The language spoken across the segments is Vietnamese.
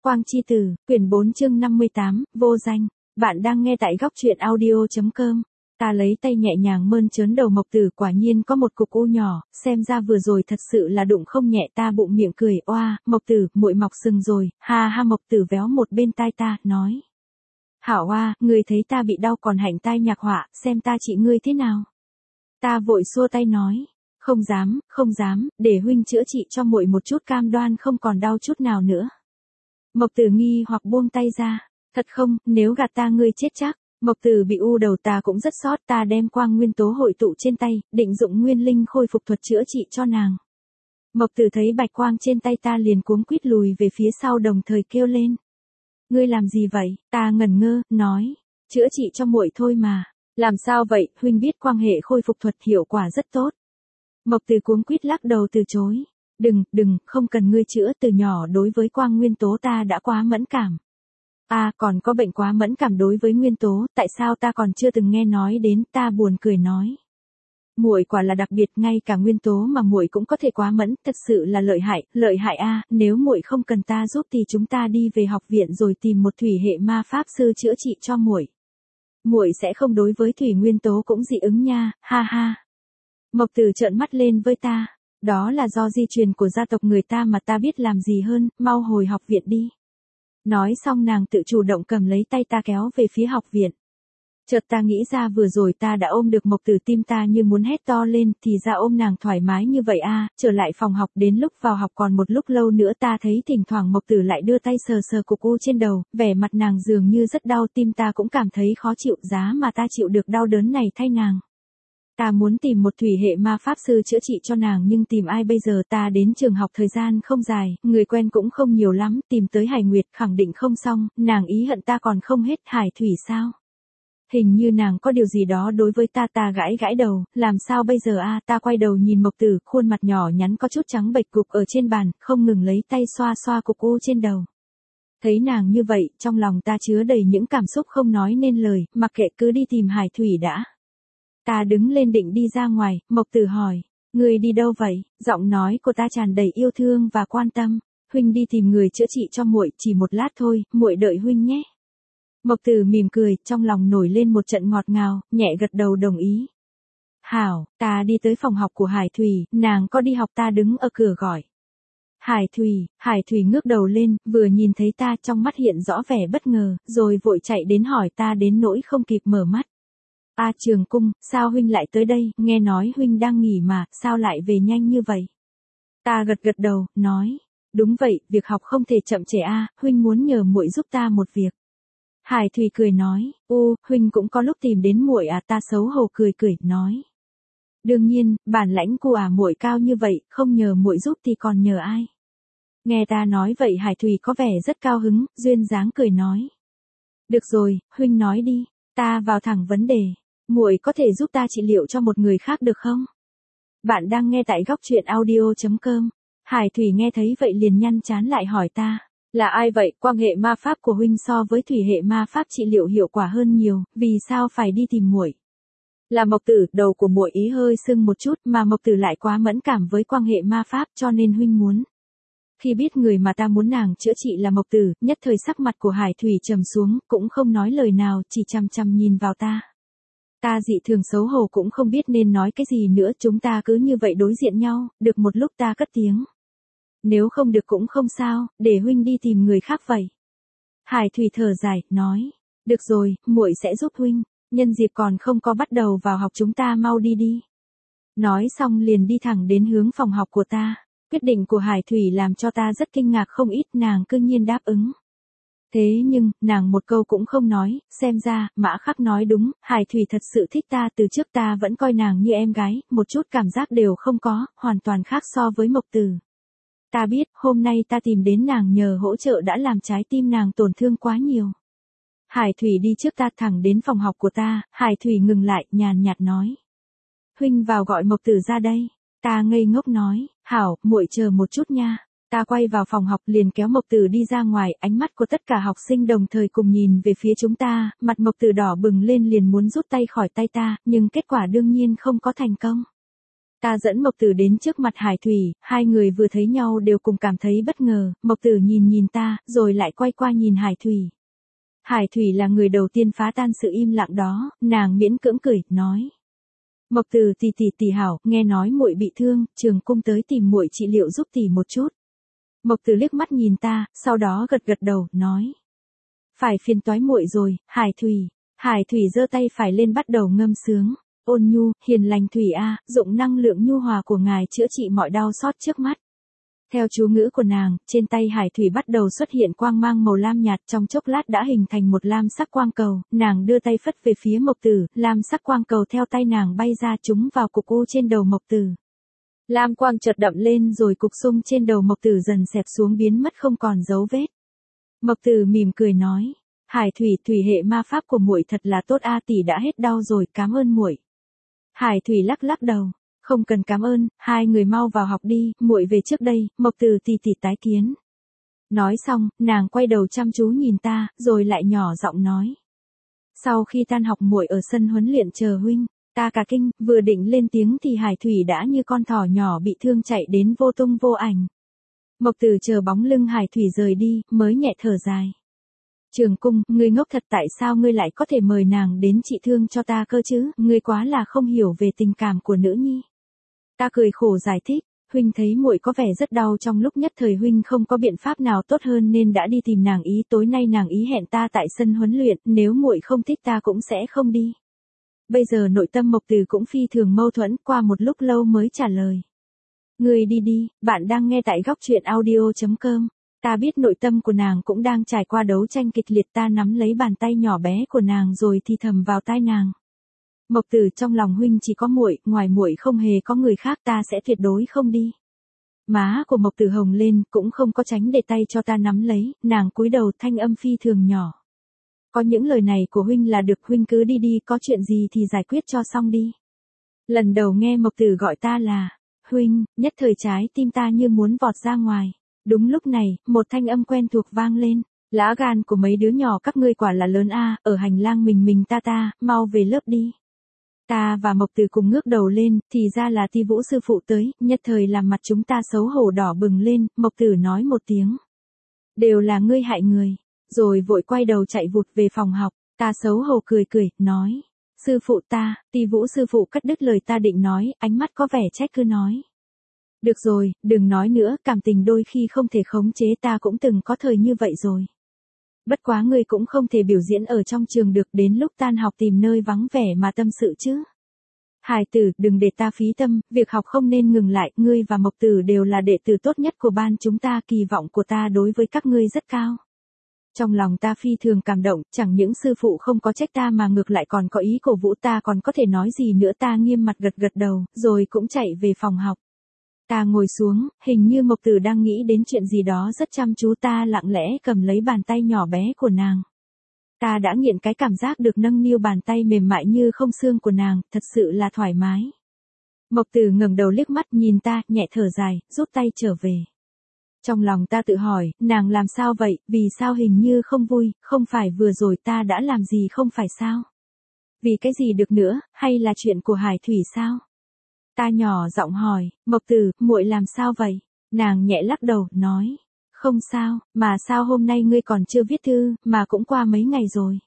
Quang Chi Tử, quyển 4 chương 58, vô danh. Bạn đang nghe tại góc truyện audio.com. Ta lấy tay nhẹ nhàng mơn trớn đầu Mộc Tử, quả nhiên có một cục u nhỏ, xem ra vừa rồi thật sự là đụng không nhẹ. Ta bụng miệng cười, oa, Mộc Tử, muội mọc sừng rồi, ha ha. Mộc Tử véo một bên tai ta, nói. Hảo oa, người thấy ta bị đau còn hạnh tai nhạc họa, xem ta trị ngươi thế nào. Ta vội xua tay nói. Không dám, để huynh chữa trị cho muội một chút, cam đoan không còn đau chút nào nữa. Mộc Tử nghi hoặc buông tay ra. Thật không, nếu gạt ta ngươi chết chắc. Mộc Tử bị u đầu ta cũng rất sót, ta đem quang nguyên tố hội tụ trên tay, định dụng nguyên linh khôi phục thuật chữa trị cho nàng. Mộc Tử thấy bạch quang trên tay ta liền cuống quýt lùi về phía sau, đồng thời kêu lên. Ngươi làm gì vậy? Ta ngẩn ngơ, nói. Chữa trị cho muội thôi mà. Làm sao vậy? Huynh biết quan hệ khôi phục thuật hiệu quả rất tốt. Mộc Tử cuống quýt lắc đầu từ chối. Đừng, không cần ngươi chữa, từ nhỏ đối với quang nguyên tố ta đã quá mẫn cảm. Còn có bệnh quá mẫn cảm đối với nguyên tố, tại sao ta còn chưa từng nghe nói đến? Ta buồn cười nói. Muội quả là đặc biệt, ngay cả nguyên tố mà muội cũng có thể quá mẫn, thật sự là lợi hại nếu muội không cần ta giúp thì chúng ta đi về học viện rồi tìm một thủy hệ ma pháp sư chữa trị cho muội. Muội sẽ không đối với thủy nguyên tố cũng dị ứng nha, ha ha. Mộc Tử trợn mắt lên với ta. Đó là do di truyền của gia tộc người ta mà ta biết làm gì hơn, mau hồi học viện đi. Nói xong nàng tự chủ động cầm lấy tay ta kéo về phía học viện. Chợt ta nghĩ ra vừa rồi ta đã ôm được Mộc Tử, tim ta như muốn hét to lên, thì ra ôm nàng thoải mái như vậy trở lại phòng học. Đến lúc vào học còn một lúc lâu nữa ta thấy thỉnh thoảng Mộc Tử lại đưa tay sờ cục u trên đầu, vẻ mặt nàng dường như rất đau, tim ta cũng cảm thấy khó chịu, giá mà ta chịu được đau đớn này thay nàng. Ta muốn tìm một thủy hệ ma pháp sư chữa trị cho nàng, nhưng tìm ai bây giờ? Ta đến trường học thời gian không dài, người quen cũng không nhiều lắm, tìm tới Hải Nguyệt khẳng định không xong, nàng ý hận ta còn không hết. Hải Thủy sao? Hình như nàng có điều gì đó đối với ta. Ta gãi đầu, làm sao bây giờ ta quay đầu nhìn Mộc Tử, khuôn mặt nhỏ nhắn có chút trắng bệch gục ở trên bàn, không ngừng lấy tay xoa cục u trên đầu. Thấy nàng như vậy, trong lòng ta chứa đầy những cảm xúc không nói nên lời, mặc kệ, cứ đi tìm Hải Thủy đã. Ta đứng lên định đi ra ngoài, Mộc Tử hỏi, ngươi đi đâu vậy? Giọng nói của ta tràn đầy yêu thương và quan tâm. Huynh đi tìm người chữa trị cho muội, chỉ một lát thôi, muội đợi huynh nhé. Mộc Tử mỉm cười, trong lòng nổi lên một trận ngọt ngào, nhẹ gật đầu đồng ý. Hảo, ta đi tới phòng học của Hải Thủy, nàng có đi học? Ta đứng ở cửa gọi. Hải Thủy ngước đầu lên, vừa nhìn thấy ta trong mắt hiện rõ vẻ bất ngờ, rồi vội chạy đến hỏi ta đến nỗi không kịp mở mắt. Trường Cung, sao huynh lại tới đây? Nghe nói huynh đang nghỉ mà, sao lại về nhanh như vậy? Ta gật đầu, nói. Đúng vậy, việc học không thể chậm trễ huynh muốn nhờ muội giúp ta một việc. Hải Thủy cười nói, huynh cũng có lúc tìm đến muội ta xấu hổ cười, nói. Đương nhiên, bản lãnh của muội cao như vậy, không nhờ muội giúp thì còn nhờ ai? Nghe ta nói vậy Hải Thủy có vẻ rất cao hứng, duyên dáng cười nói. Được rồi, huynh nói đi, ta vào thẳng vấn đề. Muội có thể giúp ta trị liệu cho một người khác được không? Bạn đang nghe tại góc truyện audio.com. Hải Thủy nghe thấy vậy liền nhăn trán lại hỏi ta. Là ai vậy? Quan hệ ma pháp của huynh so với thủy hệ ma pháp trị liệu hiệu quả hơn nhiều, vì sao phải đi tìm muội? Là Mộc Tử. Đầu của muội ý hơi sưng một chút, mà Mộc Tử lại quá mẫn cảm với quan hệ ma pháp, cho nên huynh muốn. Khi biết người mà ta muốn nàng chữa trị là Mộc Tử, nhất thời sắc mặt của Hải Thủy trầm xuống, cũng không nói lời nào, chỉ chăm nhìn vào ta. Ta dị thường xấu hổ cũng không biết nên nói cái gì nữa, chúng ta cứ như vậy đối diện nhau, được một lúc ta cất tiếng. Nếu không được cũng không sao, để huynh đi tìm người khác vậy. Hải Thủy thở dài, nói. Được rồi, muội sẽ giúp huynh, nhân dịp còn không có bắt đầu vào học chúng ta mau đi. Nói xong liền đi thẳng đến hướng phòng học của ta. Quyết định của Hải Thủy làm cho ta rất kinh ngạc không ít, nàng cư nhiên đáp ứng. Thế nhưng, nàng một câu cũng không nói, xem ra, Mã Khắc nói đúng, Hải Thủy thật sự thích ta, từ trước ta vẫn coi nàng như em gái, một chút cảm giác đều không có, hoàn toàn khác so với Mộc Tử. Ta biết, hôm nay ta tìm đến nàng nhờ hỗ trợ đã làm trái tim nàng tổn thương quá nhiều. Hải Thủy đi trước ta thẳng đến phòng học của ta, Hải Thủy ngừng lại, nhàn nhạt nói. Huynh vào gọi Mộc Tử ra đây. Ta ngây ngốc nói, hảo, muội chờ một chút nha. Ta quay vào phòng học liền kéo Mộc Tử đi ra ngoài, ánh mắt của tất cả học sinh đồng thời cùng nhìn về phía chúng ta, mặt Mộc Tử đỏ bừng lên liền muốn rút tay khỏi tay ta, nhưng kết quả đương nhiên không có thành công. Ta dẫn Mộc Tử đến trước mặt Hải Thủy, hai người vừa thấy nhau đều cùng cảm thấy bất ngờ, Mộc Tử nhìn nhìn ta, rồi lại quay qua nhìn Hải Thủy. Hải Thủy là người đầu tiên phá tan sự im lặng đó, nàng miễn cưỡng cười, nói. Mộc Tử tỷ hảo, nghe nói muội bị thương, Trường Cung tới tìm muội trị liệu giúp tỷ một chút. Mộc Tử liếc mắt nhìn ta, sau đó gật gật đầu, nói. Phải phiền toái muội rồi, Hải Thủy. Hải Thủy giơ tay phải lên bắt đầu ngâm sướng. Ôn nhu, hiền lành Thủy a, dụng năng lượng nhu hòa của ngài chữa trị mọi đau xót trước mắt. Theo chú ngữ của nàng, trên tay Hải Thủy bắt đầu xuất hiện quang mang màu lam nhạt, trong chốc lát đã hình thành một lam sắc quang cầu, nàng đưa tay phất về phía Mộc Tử, lam sắc quang cầu theo tay nàng bay ra trúng vào cục u trên đầu Mộc Tử. Lam quang chợt đậm lên rồi cục sung trên đầu Mộc Tử dần xẹp xuống biến mất không còn dấu vết. Mộc Tử mỉm cười nói, Hải Thủy, thủy hệ ma pháp của muội thật là tốt a, tỷ đã hết đau rồi, cảm ơn muội. Hải Thủy lắc lắc đầu, không cần cảm ơn, hai người mau vào học đi, muội về trước đây, Mộc Tử tỷ tái kiến. Nói xong, nàng quay đầu chăm chú nhìn ta, rồi lại nhỏ giọng nói. Sau khi tan học muội ở sân huấn luyện chờ huynh. Ta cả kinh, vừa định lên tiếng thì Hải Thủy đã như con thỏ nhỏ bị thương chạy đến vô tung vô ảnh. Mộc Tử chờ bóng lưng Hải Thủy rời đi, mới nhẹ thở dài. Trường Cung, ngươi ngốc thật, tại sao ngươi lại có thể mời nàng đến trị thương cho ta cơ chứ, ngươi quá là không hiểu về tình cảm của nữ nhi. Ta cười khổ giải thích, huynh thấy muội có vẻ rất đau trong lúc nhất thời, huynh không có biện pháp nào tốt hơn nên đã đi tìm nàng ý, tối nay nàng ý hẹn ta tại sân huấn luyện, nếu muội không thích ta cũng sẽ không đi. Bây giờ nội tâm Mộc Tử cũng phi thường mâu thuẫn, qua một lúc lâu mới trả lời. Ngươi đi đi, bạn đang nghe tại góc truyện audio.com. Ta biết nội tâm của nàng cũng đang trải qua đấu tranh kịch liệt, ta nắm lấy bàn tay nhỏ bé của nàng rồi thì thầm vào tai nàng. Mộc Tử, trong lòng huynh chỉ có muội, ngoài muội không hề có người khác, ta sẽ tuyệt đối không đi. Má của Mộc Tử hồng lên, cũng không có tránh để tay cho ta nắm lấy, nàng cúi đầu, thanh âm phi thường nhỏ. Có những lời này của huynh là được, huynh cứ đi đi, có chuyện gì thì giải quyết cho xong đi. Lần đầu nghe Mộc Tử gọi ta là huynh, nhất thời trái tim ta như muốn vọt ra ngoài. Đúng lúc này, một thanh âm quen thuộc vang lên. Lá gan của mấy đứa nhỏ các ngươi quả là lớn a, ở hành lang mình ta, mau về lớp đi. Ta và Mộc Tử cùng ngước đầu lên, thì ra là Ti Vũ sư phụ tới, nhất thời làm mặt chúng ta xấu hổ đỏ bừng lên, Mộc Tử nói một tiếng. Đều là ngươi hại người. Rồi vội quay đầu chạy vụt về phòng học, ta xấu hổ cười, nói. Sư phụ ta, Ti Vũ sư phụ cắt đứt lời ta định nói, ánh mắt có vẻ trách cứ nói. Được rồi, đừng nói nữa, cảm tình đôi khi không thể khống chế, ta cũng từng có thời như vậy rồi. Bất quá ngươi cũng không thể biểu diễn ở trong trường được, đến lúc tan học tìm nơi vắng vẻ mà tâm sự chứ. Hải tử, đừng để ta phí tâm, việc học không nên ngừng lại, ngươi và Mộc Tử đều là đệ tử tốt nhất của ban chúng ta, kỳ vọng của ta đối với các ngươi rất cao. Trong lòng ta phi thường cảm động, chẳng những sư phụ không có trách ta mà ngược lại còn có ý cổ vũ ta, còn có thể nói gì nữa, ta nghiêm mặt gật đầu, rồi cũng chạy về phòng học. Ta ngồi xuống, hình như Mộc Tử đang nghĩ đến chuyện gì đó rất chăm chú, ta lặng lẽ cầm lấy bàn tay nhỏ bé của nàng. Ta đã nghiện cái cảm giác được nâng niu bàn tay mềm mại như không xương của nàng, thật sự là thoải mái. Mộc Tử ngẩng đầu liếc mắt nhìn ta, nhẹ thở dài, rút tay trở về. Trong lòng ta tự hỏi, nàng làm sao vậy, vì sao hình như không vui, không phải vừa rồi ta đã làm gì không phải sao? Vì cái gì được nữa, hay là chuyện của Hải Thủy sao? Ta nhỏ giọng hỏi, Mộc Tử, muội làm sao vậy? Nàng nhẹ lắc đầu, nói, không sao, mà sao hôm nay ngươi còn chưa viết thư, mà cũng qua mấy ngày rồi.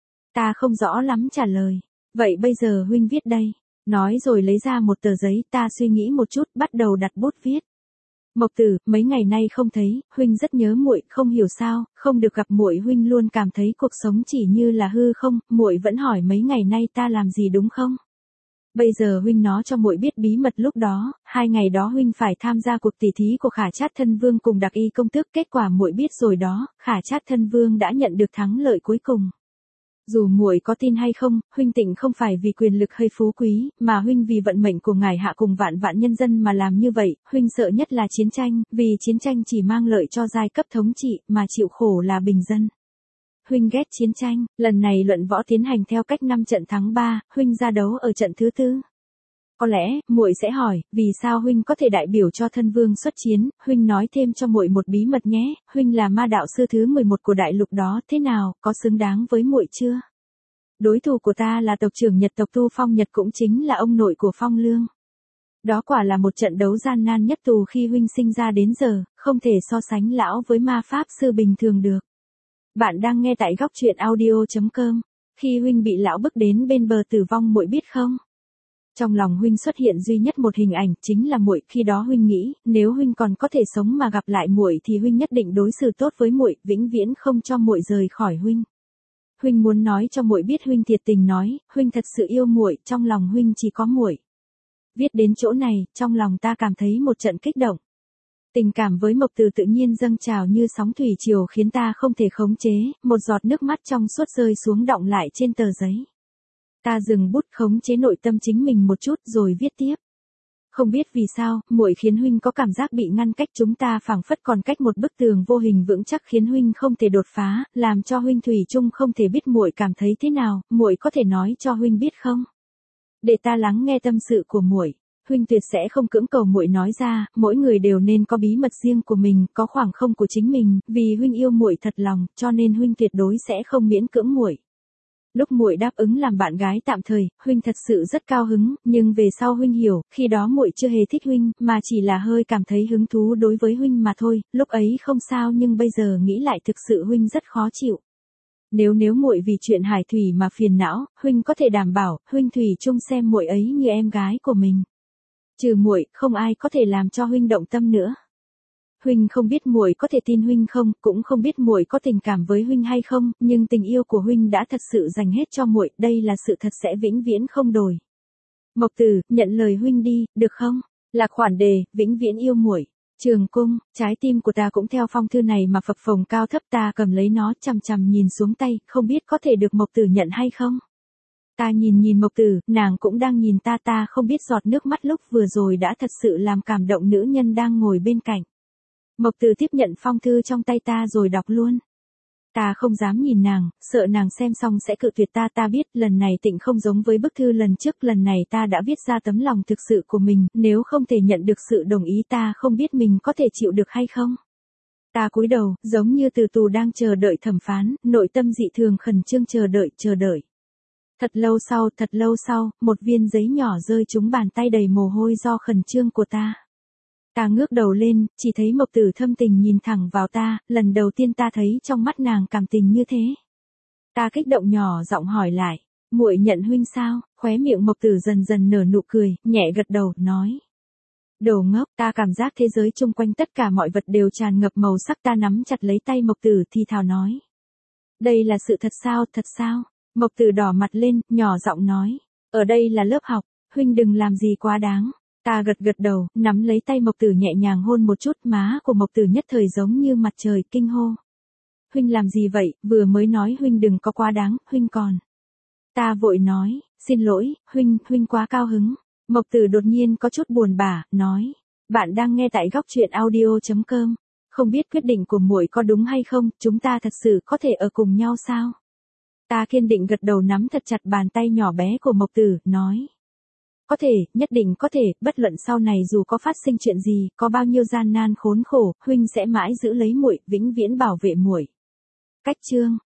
Ta không rõ lắm trả lời, vậy bây giờ huynh viết đây. Nói rồi lấy ra một tờ giấy, ta suy nghĩ một chút, bắt đầu đặt bút viết. Mộc Tử, mấy ngày nay không thấy, huynh rất nhớ muội, không hiểu sao, không được gặp muội huynh luôn cảm thấy cuộc sống chỉ như là hư không, muội vẫn hỏi mấy ngày nay ta làm gì đúng không? Bây giờ huynh nói cho muội biết bí mật lúc đó, 2 ngày đó huynh phải tham gia cuộc tỷ thí của Khả Trát Thân Vương cùng Đặc Y công tước, kết quả muội biết rồi đó, Khả Trát Thân Vương đã nhận được thắng lợi cuối cùng. Dù muội có tin hay không, huynh tịnh không phải vì quyền lực hay phú quý, mà huynh vì vận mệnh của ngài hạ cùng vạn vạn nhân dân mà làm như vậy, huynh sợ nhất là chiến tranh, vì chiến tranh chỉ mang lợi cho giai cấp thống trị, mà chịu khổ là bình dân. Huynh ghét chiến tranh, lần này luận võ tiến hành theo cách 5 trận thắng 3, huynh ra đấu ở trận thứ 4. Có lẽ, muội sẽ hỏi, vì sao huynh có thể đại biểu cho thân vương xuất chiến, huynh nói thêm cho muội một bí mật nhé, huynh là ma đạo sư thứ 11 của đại lục đó, thế nào, có xứng đáng với muội chưa? Đối thủ của ta là tộc trưởng Nhật tộc Tu Phong Nhật, cũng chính là ông nội của Phong Lương. Đó quả là một trận đấu gian nan nhất từ khi huynh sinh ra đến giờ, không thể so sánh lão với ma pháp sư bình thường được. Bạn đang nghe tại góc truyện audio.com. Khi huynh bị lão bức đến bên bờ tử vong muội biết không? Trong lòng huynh xuất hiện duy nhất một hình ảnh, chính là muội. Khi đó huynh nghĩ, nếu huynh còn có thể sống mà gặp lại muội thì huynh nhất định đối xử tốt với muội, vĩnh viễn không cho muội rời khỏi huynh. Huynh muốn nói cho muội biết huynh thiệt tình nói, huynh thật sự yêu muội, trong lòng huynh chỉ có muội. Viết đến chỗ này, trong lòng ta cảm thấy một trận kích động. Tình cảm với Mộc Từ tự nhiên dâng trào như sóng thủy triều khiến ta không thể khống chế, một giọt nước mắt trong suốt rơi xuống đọng lại trên tờ giấy. Ta dừng bút khống chế nội tâm chính mình một chút rồi viết tiếp. Không biết vì sao, muội khiến huynh có cảm giác bị ngăn cách, chúng ta phảng phất còn cách một bức tường vô hình vững chắc khiến huynh không thể đột phá, làm cho huynh thủy chung không thể biết muội cảm thấy thế nào, muội có thể nói cho huynh biết không? Để ta lắng nghe tâm sự của muội. Huynh tuyệt sẽ không cưỡng cầu muội nói ra, mỗi người đều nên có bí mật riêng của mình, có khoảng không của chính mình, vì huynh yêu muội thật lòng, cho nên huynh tuyệt đối sẽ không miễn cưỡng muội. Lúc muội đáp ứng làm bạn gái tạm thời, huynh thật sự rất cao hứng, nhưng về sau huynh hiểu, khi đó muội chưa hề thích huynh, mà chỉ là hơi cảm thấy hứng thú đối với huynh mà thôi, lúc ấy không sao nhưng bây giờ nghĩ lại thực sự huynh rất khó chịu. Nếu muội vì chuyện Hải Thủy mà phiền não, huynh có thể đảm bảo, huynh thủy chung xem muội ấy như em gái của mình. Trừ muội, không ai có thể làm cho huynh động tâm nữa. Huynh không biết muội có thể tin huynh không, cũng không biết muội có tình cảm với huynh hay không, nhưng tình yêu của huynh đã thật sự dành hết cho muội, đây là sự thật sẽ vĩnh viễn không đổi. Mộc Từ, nhận lời huynh đi, được không? Là khoản đề, vĩnh viễn yêu muội. Trường Cung, trái tim của ta cũng theo phong thư này mà phập phồng cao thấp, ta cầm lấy nó chằm chằm nhìn xuống tay, không biết có thể được Mộc Từ nhận hay không? Ta nhìn Mộc Từ, nàng cũng đang nhìn ta, ta không biết giọt nước mắt lúc vừa rồi đã thật sự làm cảm động nữ nhân đang ngồi bên cạnh. Mộc Từ tiếp nhận phong thư trong tay ta rồi đọc luôn. Ta không dám nhìn nàng, sợ nàng xem xong sẽ cự tuyệt ta, ta biết lần này Tịnh không giống với bức thư lần trước, lần này ta đã viết ra tấm lòng thực sự của mình, nếu không thể nhận được sự đồng ý ta không biết mình có thể chịu được hay không. Ta cúi đầu, giống như từ tù đang chờ đợi thẩm phán, nội tâm dị thường khẩn trương chờ đợi. Thật lâu sau, một viên giấy nhỏ rơi trúng bàn tay đầy mồ hôi do khẩn trương của ta. Ta ngước đầu lên, chỉ thấy Mộc Từ thâm tình nhìn thẳng vào ta, lần đầu tiên ta thấy trong mắt nàng cảm tình như thế. Ta kích động nhỏ giọng hỏi lại, muội nhận huynh sao? Khóe miệng Mộc Từ dần dần nở nụ cười, nhẹ gật đầu, nói. Đồ ngốc, ta cảm giác thế giới chung quanh tất cả mọi vật đều tràn ngập màu sắc, ta nắm chặt lấy tay Mộc Từ thì thào nói. Đây là sự thật sao? Mộc Từ đỏ mặt lên, nhỏ giọng nói. Ở đây là lớp học, huynh đừng làm gì quá đáng. Ta gật đầu, nắm lấy tay Mộc Từ nhẹ nhàng hôn một chút, má của Mộc Từ nhất thời giống như mặt trời, kinh hô. Huynh làm gì vậy, vừa mới nói huynh đừng có quá đáng, huynh còn. Ta vội nói, xin lỗi, huynh quá cao hứng. Mộc Từ đột nhiên có chút buồn bã, nói. Bạn đang nghe tại góc truyện audio.com. Không biết quyết định của muội có đúng hay không, chúng ta thật sự có thể ở cùng nhau sao? Ta kiên định gật đầu nắm thật chặt bàn tay nhỏ bé của Mộc Từ, nói. Có thể, nhất định có thể, bất luận sau này dù có phát sinh chuyện gì, có bao nhiêu gian nan khốn khổ, huynh sẽ mãi giữ lấy muội, vĩnh viễn bảo vệ muội. Cách chương